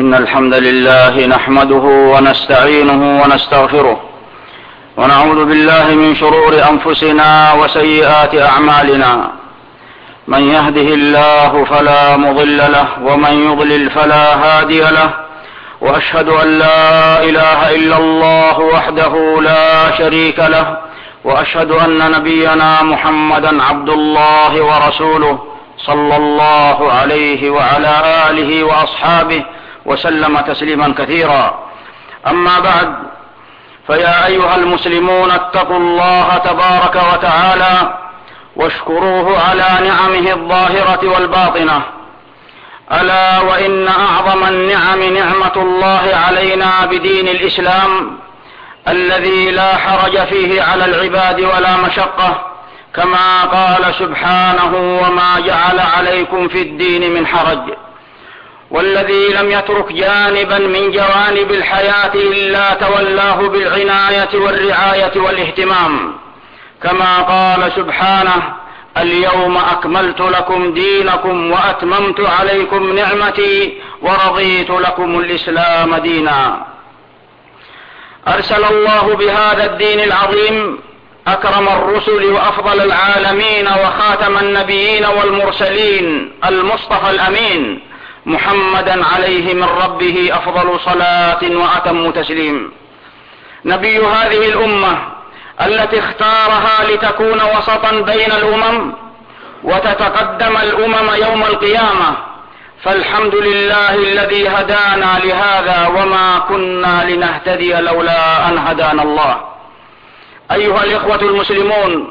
إن الحمد لله نحمده ونستعينه ونستغفره ونعوذ بالله من شرور أنفسنا وسيئات أعمالنا. من يهده الله فلا مضل له ومن يضلل فلا هادي له، وأشهد أن لا إله إلا الله وحده لا شريك له، وأشهد أن نبينا محمدا عبد الله ورسوله صلى الله عليه وعلى آله وأصحابه وسلم تسليما كثيرا. أما بعد، فيا أيها المسلمون اتقوا الله تبارك وتعالى واشكروه على نعمه الظاهرة والباطنة. ألا وإن أعظم النعم نعمة الله علينا بدين الإسلام الذي لا حرج فيه على العباد ولا مشقة، كما قال سبحانه: وما جعل عليكم في الدين من حرج، والذي لم يترك جانبا من جوانب الحياة إلا تولاه بالعناية والرعاية والاهتمام، كما قال سبحانه: اليوم أكملت لكم دينكم وأتممت عليكم نعمتي ورضيت لكم الإسلام دينا. أرسل الله بهذا الدين العظيم أكرم الرسل وأفضل العالمين وخاتم النبيين والمرسلين المصطفى الأمين محمدا عليه من ربه أفضل صلاة وأتم تسليم، نبي هذه الأمة التي اختارها لتكون وسطا بين الأمم وتتقدم الأمم يوم القيامة. فالحمد لله الذي هدانا لهذا وما كنا لنهتدي لولا أن هدانا الله. أيها الإخوة المسلمون،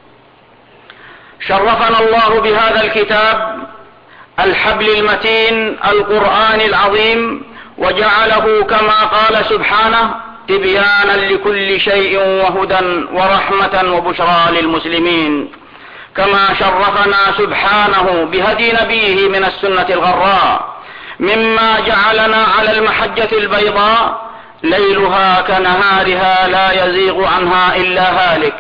شرفنا الله بهذا الكتاب الحبل المتين القرآن العظيم، وجعله كما قال سبحانه تبيانا لكل شيء وهدى ورحمة وبشرى للمسلمين، كما شرفنا سبحانه بهدي نبيه من السنة الغراء، مما جعلنا على المحجة البيضاء ليلها كنهارها لا يزيغ عنها إلا هالك.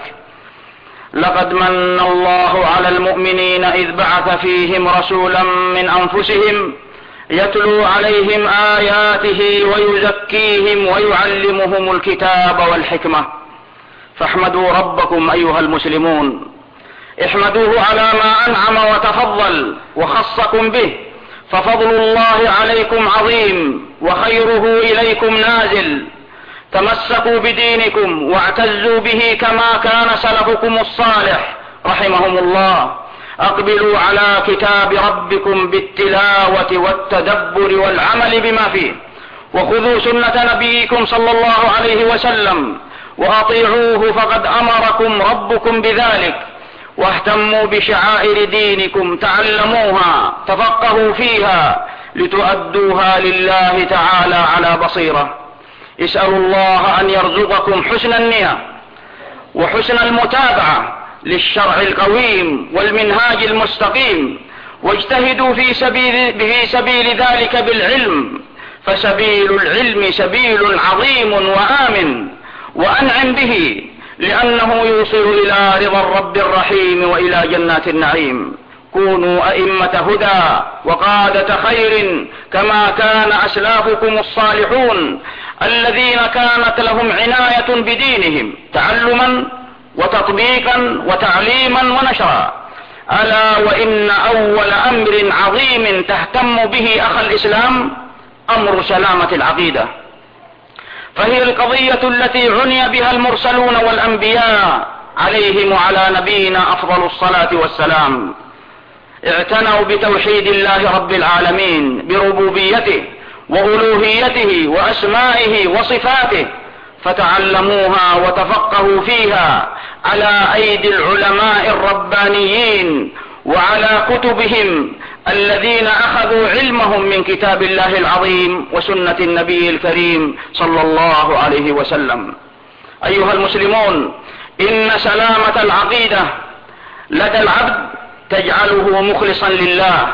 لقد من الله على المؤمنين إذ بعث فيهم رسولا من أنفسهم يتلو عليهم آياته ويزكيهم ويعلمهم الكتاب والحكمة. فاحمدوا ربكم أيها المسلمون، احمدوه على ما أنعم وتفضل وخصكم به، ففضل الله عليكم عظيم وخيره إليكم نازل. تمسكوا بدينكم واعتزوا به كما كان سلفكم الصالح رحمهم الله. أقبلوا على كتاب ربكم بالتلاوة والتدبر والعمل بما فيه، وخذوا سنة نبيكم صلى الله عليه وسلم وأطيعوه فقد أمركم ربكم بذلك. واهتموا بشعائر دينكم، تعلموها تفقهوا فيها لتؤدوها لله تعالى على بصيرة. اسألوا الله أن يرزقكم حسن النية وحسن المتابعة للشرع القويم والمنهاج المستقيم، واجتهدوا في سبيل ذلك بالعلم، فسبيل العلم سبيل عظيم وآمن، وأنعم به لأنه يوصل إلى رضا الرب الرحيم وإلى جنات النعيم. كونوا أئمة هدى وقادة خير كما كان أسلافكم الصالحون الذين كانت لهم عناية بدينهم تعلما وتطبيقا وتعليما ونشرا. ألا وإن أول أمر عظيم تهتم به أخ الإسلام أمر سلامة العقيدة، فهي القضية التي عني بها المرسلون والأنبياء عليهم وعلى نبينا أفضل الصلاة والسلام. اعتنوا بتوحيد الله رب العالمين بربوبيته وألوهيته وأسمائه وصفاته، فتعلموها وتفقهوا فيها على أيدي العلماء الربانيين وعلى كتبهم الذين أخذوا علمهم من كتاب الله العظيم وسنة النبي الكريم صلى الله عليه وسلم. أيها المسلمون، إن سلامة العقيدة لدى العبد تجعله مخلصا لله،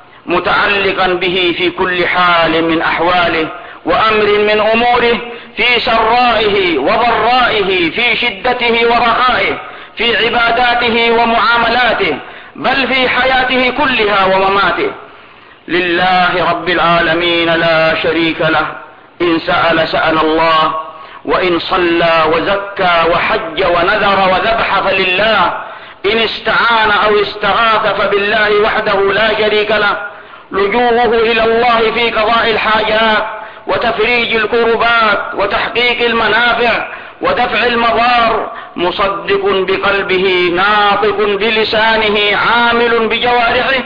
متعلقا به في كل حال من أحواله وأمر من أموره، في سرائه وضرائه، في شدته ورخائه، في عباداته ومعاملاته، بل في حياته كلها ومماته. لله رب العالمين لا شريك له. إن سأل سأل الله، وإن صلى وزكى وحج ونذر وذبح فلله، إن استعان أو استغاث فبالله وحده لا شريك له. لجوءه إلى الله في قضاء الحاجات وتفريج الكربات وتحقيق المنافع ودفع المضار، مصدق بقلبه ناطق بلسانه عامل بجوارحه،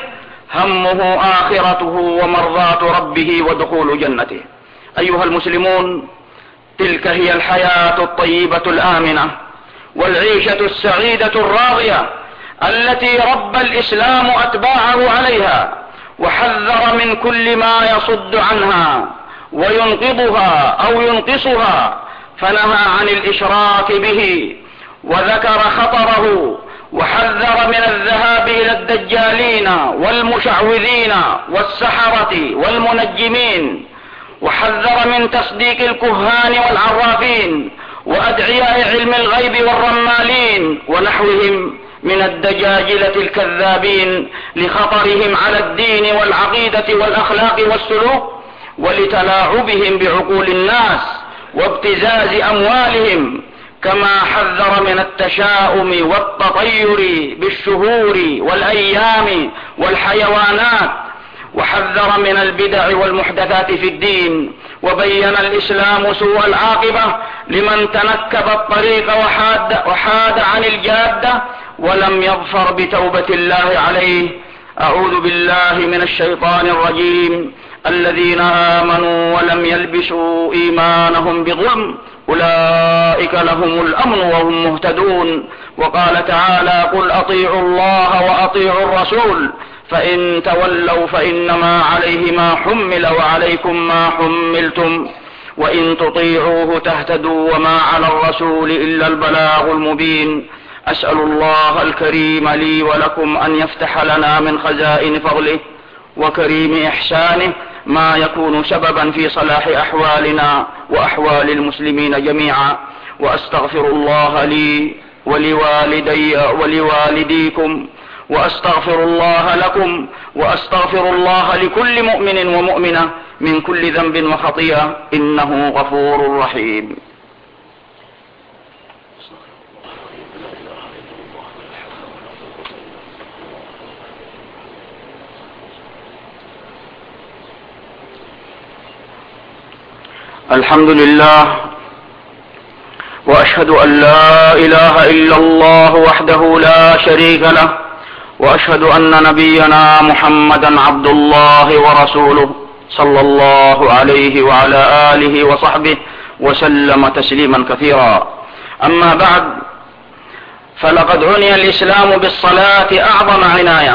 همه آخرته ومرضاة ربه ودخول جنته. أيها المسلمون، تلك هي الحياة الطيبة الآمنة والعيشة السعيدة الراضية التي ربى الإسلام أتباعه عليها، وحذر من كل ما يصد عنها وينقضها أو ينقصها، فنهى عن الإشراك به وذكر خطره، وحذر من الذهاب إلى الدجالين والمشعوذين والسحرة والمنجمين، وحذر من تصديق الكهان والعرافين وأدعياء علم الغيب والرمالين ونحوهم من الدجاجلة الكذابين، لخطرهم على الدين والعقيدة والأخلاق والسلوك، ولتلاعبهم بعقول الناس وابتزاز أموالهم، كما حذر من التشاؤم والتطير بالشهور والأيام والحيوانات، وحذر من البدع والمحدثات في الدين. وبين الإسلام سوء العاقبة لمن تنكب الطريق وحاد عن الجادة ولم يظفر بتوبة الله عليه. أعوذ بالله من الشيطان الرجيم. الذين آمنوا ولم يلبسوا إيمانهم بظلم أولئك لهم الأمن وهم مهتدون. وقال تعالى: قل أطيعوا الله وأطيعوا الرسول فإن تولوا فإنما عليه ما حمل وعليكم ما حملتم وإن تطيعوه تهتدوا وما على الرسول إلا البلاغ المبين. أسأل الله الكريم لي ولكم أن يفتح لنا من خزائن فضله وكريم إحسانه ما يكون سببا في صلاح أحوالنا وأحوال المسلمين جميعا. وأستغفر الله لي ولوالدي ولوالديكم، وأستغفر الله لكم، وأستغفر الله لكل مؤمن ومؤمنة من كل ذنب وخطيئة، إنه غفور رحيم. الحمد لله، وأشهد أن لا إله إلا الله وحده لا شريك له، وأشهد أن نبينا محمدا عبد الله ورسوله صلى الله عليه وعلى آله وصحبه وسلم تسليما كثيرا. أما بعد، فلقد عني الإسلام بالصلاة أعظم عناية،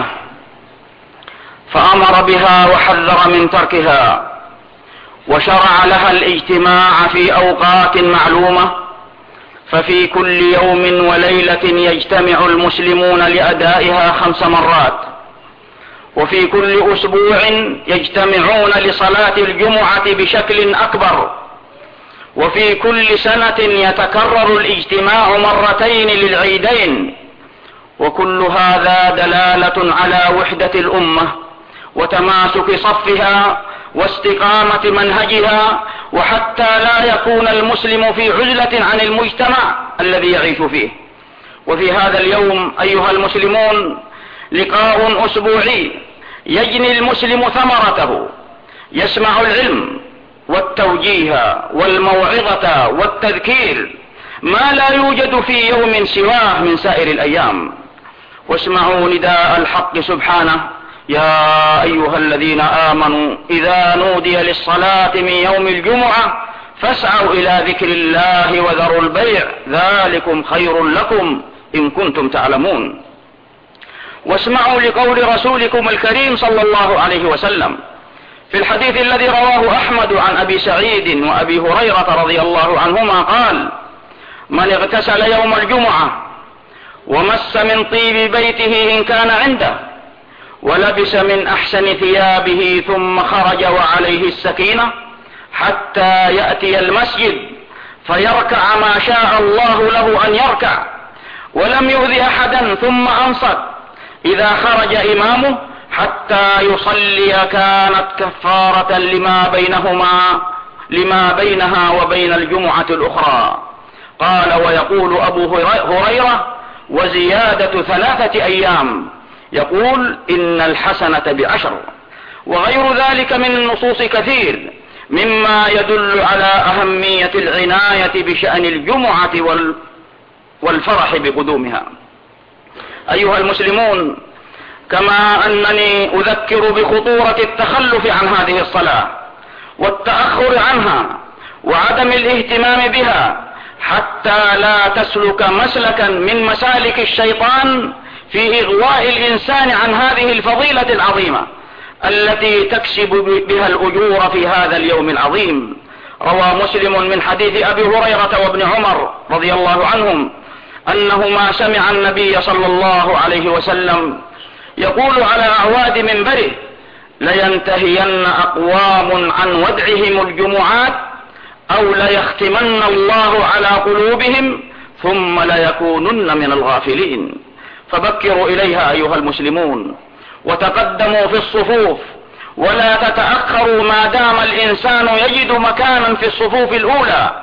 فأمر بها وحذر من تركها، وشرع لها الاجتماع في أوقات معلومة، ففي كل يوم وليلة يجتمع المسلمون لأدائها 5 مرات، وفي كل أسبوع يجتمعون لصلاة الجمعة بشكل أكبر، وفي كل سنة يتكرر الاجتماع 2 مرات للعيدين. وكل هذا دلالة على وحدة الأمة وتماسك صفها واستقامة منهجها، وحتى لا يكون المسلم في عزلة عن المجتمع الذي يعيش فيه. وفي هذا اليوم أيها المسلمون لقاء أسبوعي يجني المسلم ثمرته، يسمع العلم والتوجيه والموعظة والتذكير ما لا يوجد في يوم سواه من سائر الأيام. واسمعوا نداء الحق سبحانه: يا أيها الذين آمنوا إذا نودي للصلاة من يوم الجمعة فاسعوا إلى ذكر الله وذروا البيع ذلكم خير لكم إن كنتم تعلمون. واسمعوا لقول رسولكم الكريم صلى الله عليه وسلم في الحديث الذي رواه أحمد عن أبي سعيد وأبي هريرة رضي الله عنهما قال: من اغتسل يوم الجمعة ومس من طيب بيته إن كان عنده ولبس من أحسن ثيابه ثم خرج وعليه السكينة حتى يأتي المسجد فيركع ما شاء الله له أن يركع ولم يؤذي أحدا ثم أنصت، إذا خرج إمامه حتى يصلي كانت كفارة لما بينها وبين الجمعة الأخرى. قال: ويقول أبو هريرة: وزيادة 3 أيام، يقول: إن الحسنة ب10. وغير ذلك من النصوص كثير مما يدل على أهمية العناية بشأن الجمعة والفرح بقدومها. أيها المسلمون، كما أنني أذكر بخطورة التخلف عن هذه الصلاة والتأخر عنها وعدم الاهتمام بها، حتى لا تسلك مسلكا من مسالك الشيطان في إغواء الإنسان عن هذه الفضيلة العظيمة التي تكسب بها الأجور في هذا اليوم العظيم. روى مسلم من حديث أبي هريرة وابن عمر رضي الله عنهم أنهما سمع النبي صلى الله عليه وسلم يقول على أعواد منبره: لينتهين أقوام عن ودعهم الجمعات أو ليختمن الله على قلوبهم ثم ليكونن من الغافلين. فبكروا إليها أيها المسلمون، وتقدموا في الصفوف، ولا تتأخروا ما دام الإنسان يجد مكانا في الصفوف الأولى،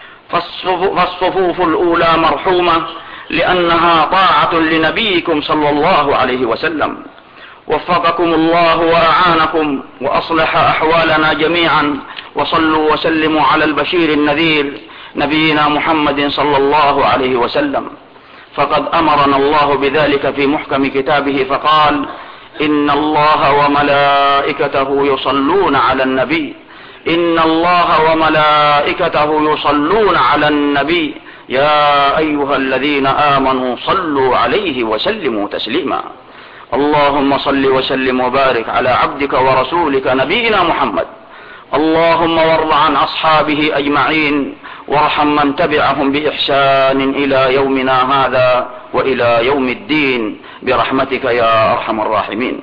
فالصفوف الأولى مرحومة لأنها طاعة لنبيكم صلى الله عليه وسلم. وفقكم الله وأعانكم وأصلح أحوالنا جميعا، وصلوا وسلموا على البشير النذير نبينا محمد صلى الله عليه وسلم. فقد أمرنا الله بذلك في محكم كتابه فقال: إن الله وملائكته يصلون على النبي، إن الله وملائكته يصلون على النبي، يا أيها الذين آمنوا صلوا عليه وسلموا تسليما. اللهم صل وسلم وبارك على عبدك ورسولك نبينا محمد. اللهم وارض عن أصحابه أجمعين، وارحم من تبعهم بإحسان إلى يومنا هذا وإلى يوم الدين برحمتك يا أرحم الراحمين.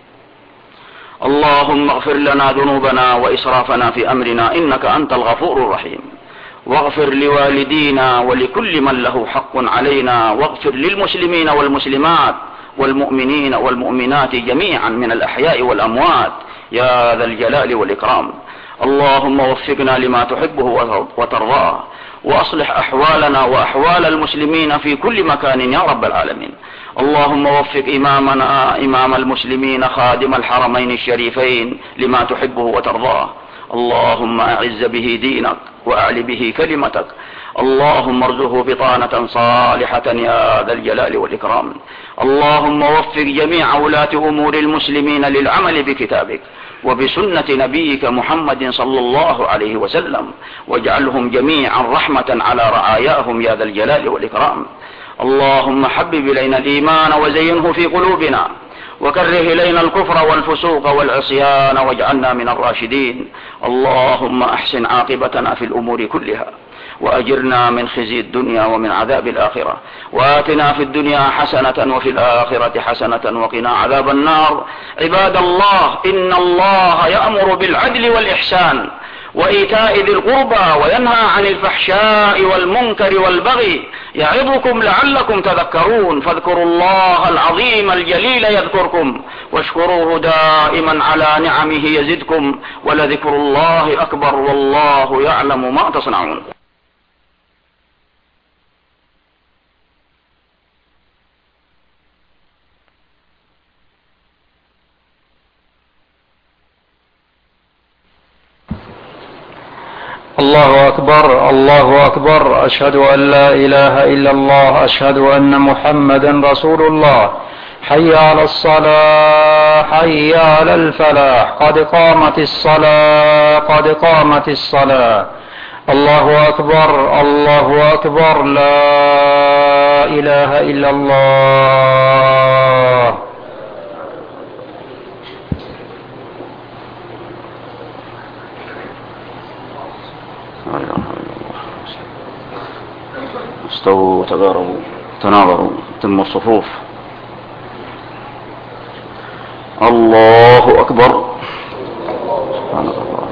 اللهم اغفر لنا ذنوبنا وإسرافنا في أمرنا إنك أنت الغفور الرحيم، واغفر لوالدينا ولكل من له حق علينا، واغفر للمسلمين والمسلمات والمؤمنين والمؤمنات جميعا من الأحياء والأموات يا ذا الجلال والإكرام. اللهم وفقنا لما تحبه وترضاه، وأصلح أحوالنا وأحوال المسلمين في كل مكان يا رب العالمين. اللهم وفق إمامنا إمام المسلمين خادم الحرمين الشريفين لما تحبه وترضاه. اللهم أعز به دينك وأعل به كلمتك. اللهم ارزقه بطانة صالحة يا ذا الجلال والإكرام. اللهم وفق جميع ولاة أمور المسلمين للعمل بكتابك وبسنة نبيك محمد صلى الله عليه وسلم، واجعلهم جميعا رحمة على رعاياهم يا ذا الجلال والإكرام. اللهم حبب إلينا الإيمان وزينه في قلوبنا، وكره إلينا الكفر والفسوق والعصيان واجعلنا من الراشدين. اللهم أحسن عاقبتنا في الأمور كلها، وأجرنا من خزي الدنيا ومن عذاب الآخرة، وآتنا في الدنيا حسنة وفي الآخرة حسنة وقنا عذاب النار. عباد الله، إن الله يأمر بالعدل والإحسان وإيتاء ذي القربى وينهى عن الفحشاء والمنكر والبغي، يعظكم لعلكم تذكرون. فاذكروا الله العظيم الجليل يذكركم، واشكروه دائما على نعمه يزدكم، ولذكر الله أكبر والله يعلم ما تصنعون. الله أكبر الله أكبر، أشهد أن لا إله إلا الله، أشهد أن محمدا رسول الله. حي على الصلاة، حي على الفلاح، قد قامت الصلاة، قد قامت الصلاة. الله أكبر الله أكبر، لا إله إلا الله. استووا تقاربوا تناظروا تم الصفوف. الله أكبر. سبحانك الله.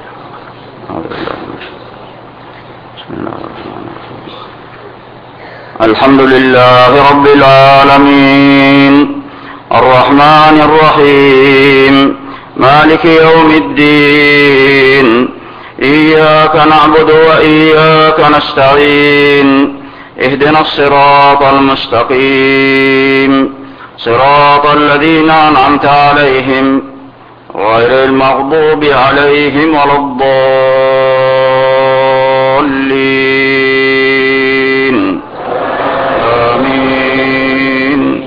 أعوذ بالله من الشيطان. بسم الله الرحمن الرحيم. الحمد لله رب العالمين الرحمن الرحيم مالك يوم الدين إياك نعبد وإياك نستعين اهدنا الصراط المستقيم صراط الذين أنعمت عليهم غير المغضوب عليهم ولا الضالين آمين.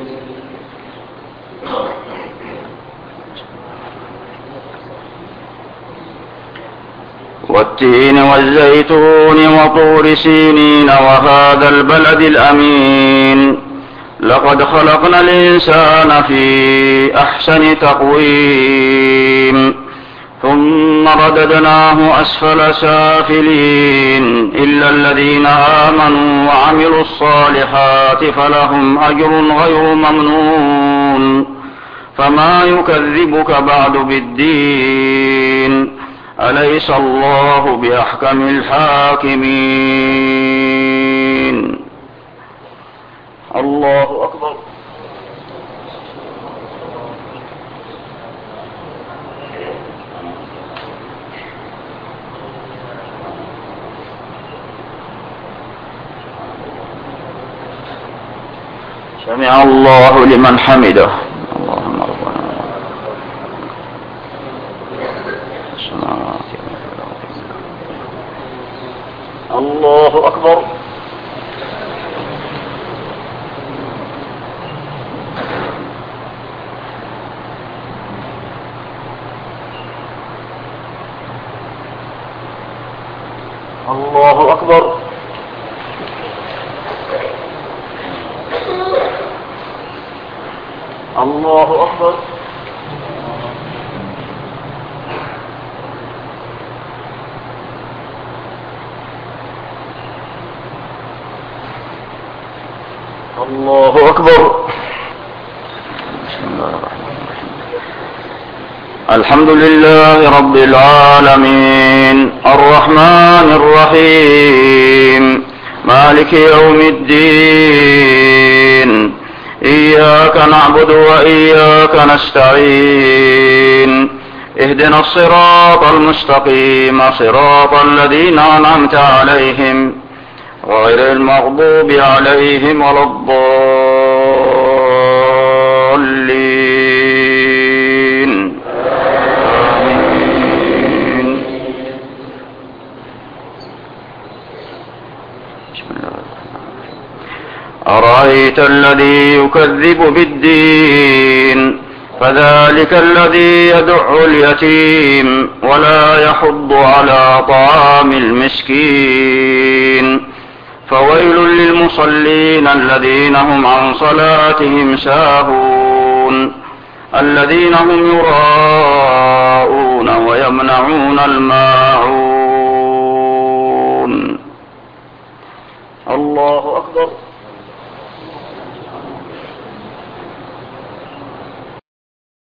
والتين والزيتون وطور سينين وهذا البلد الأمين لقد خلقنا الإنسان في أحسن تقويم ثم رددناه أسفل سافلين إلا الذين آمنوا وعملوا الصالحات فلهم أجر غير ممنون فما يكذبك بعد بالدين أليس الله بأحكم الحاكمين. الله أكبر. سمع الله لمن حمده. اللهم ربنا الله أكبر. الله أكبر. الله أكبر. الله أكبر. بسم الله الرحمن الرحيم. الحمد لله رب العالمين الرحمن الرحيم مالك يوم الدين إياك نعبد وإياك نستعين اهدنا الصراط المستقيم صراط الذين أنعمت عليهم غير المغضوب عليهم ولا الضالين آمين. بسم الله الرحمن الرحيم. أرأيت الذي يكذب بالدين فذلك الذي يدع اليتيم ولا يحض على طعام المسكين فويل للمصلين الذين هم عن صلاتهم ساهون الذين هم يراءون ويمنعون الماعون